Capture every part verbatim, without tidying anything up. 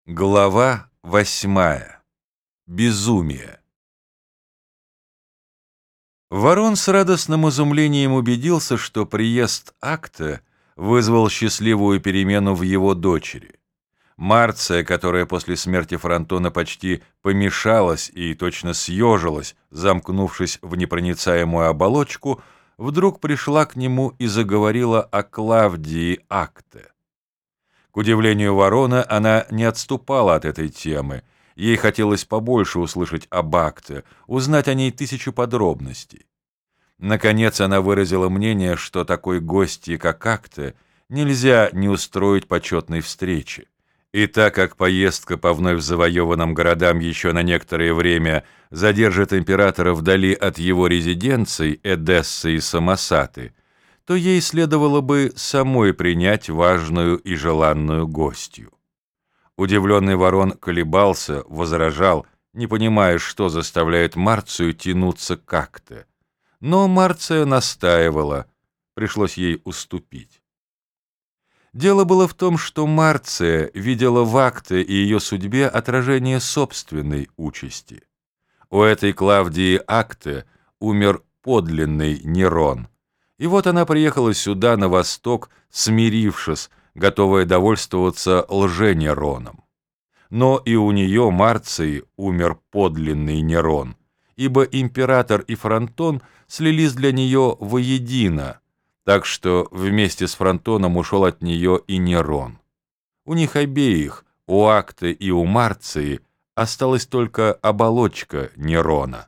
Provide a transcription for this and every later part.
Глава восьмая. Безумие. Ворон с радостным изумлением убедился, что приезд Акта вызвал счастливую перемену в его дочери. Марция, которая после смерти Фронтона почти помешалась и точно съежилась, замкнувшись в непроницаемую оболочку, вдруг пришла к нему и заговорила о Клавдии Акте. К удивлению Ворона, она не отступала от этой темы. Ей хотелось побольше услышать об Акте, узнать о ней тысячу подробностей. Наконец она выразила мнение, что такой гостье, как Акте, нельзя не устроить почетной встречи. И так как поездка по вновь завоеванным городам еще на некоторое время задержит императора вдали от его резиденций Эдессы и Самосаты, то ей следовало бы самой принять важную и желанную гостью. Удивленный Ворон колебался, возражал, не понимая, что заставляет Марцию тянуться к Акте. Но Марция настаивала, пришлось ей уступить. Дело было в том, что Марция видела в Акте и ее судьбе отражение собственной участи. У этой Клавдии Акте умер подлинный Нерон. И вот она приехала сюда, на восток, смирившись, готовая довольствоваться лженероном. Но и у нее, Марции, умер подлинный Нерон, ибо император и Фронтон слились для нее воедино, так что вместе с Фронтоном ушел от нее и Нерон. У них обеих, у Акты и у Марции, осталась только оболочка Нерона.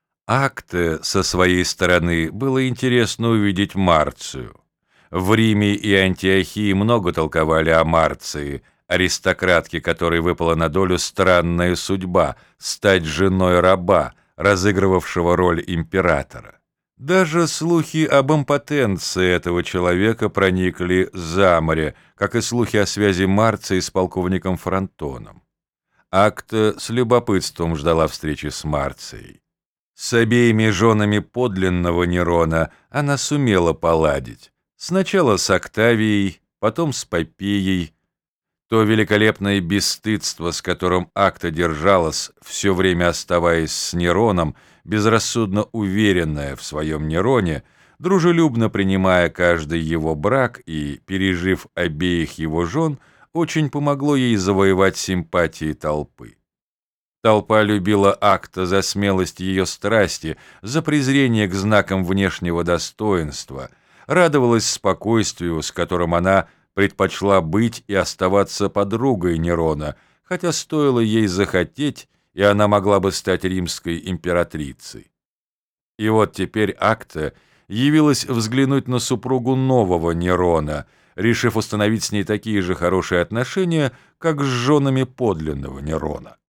Акте, со своей стороны, было интересно увидеть Марцию. В Риме и Антиохии много толковали о Марции, аристократке, которой выпала на долю странная судьба — стать женой раба, разыгрывавшего роль императора. Даже слухи об импотенции этого человека проникли за море, как и слухи о связи Марции с полковником Фронтоном. Акте с любопытством ждала встречи с Марцией. С обеими женами подлинного Нерона она сумела поладить. Сначала с Октавией, потом с Попеей. То великолепное бесстыдство, с которым Акта держалась, все время оставаясь с Нероном, безрассудно уверенная в своем Нероне, дружелюбно принимая каждый его брак и, пережив обеих его жен, очень помогло ей завоевать симпатии толпы. Толпа любила Акта за смелость ее страсти, за презрение к знакам внешнего достоинства, радовалась спокойствию, с которым она предпочла быть и оставаться подругой Нерона, хотя стоило ей захотеть, и она могла бы стать римской императрицей. И вот теперь Акта явилась взглянуть на супругу нового Нерона, решив установить с ней такие же хорошие отношения, как с женами подлинного Нерона.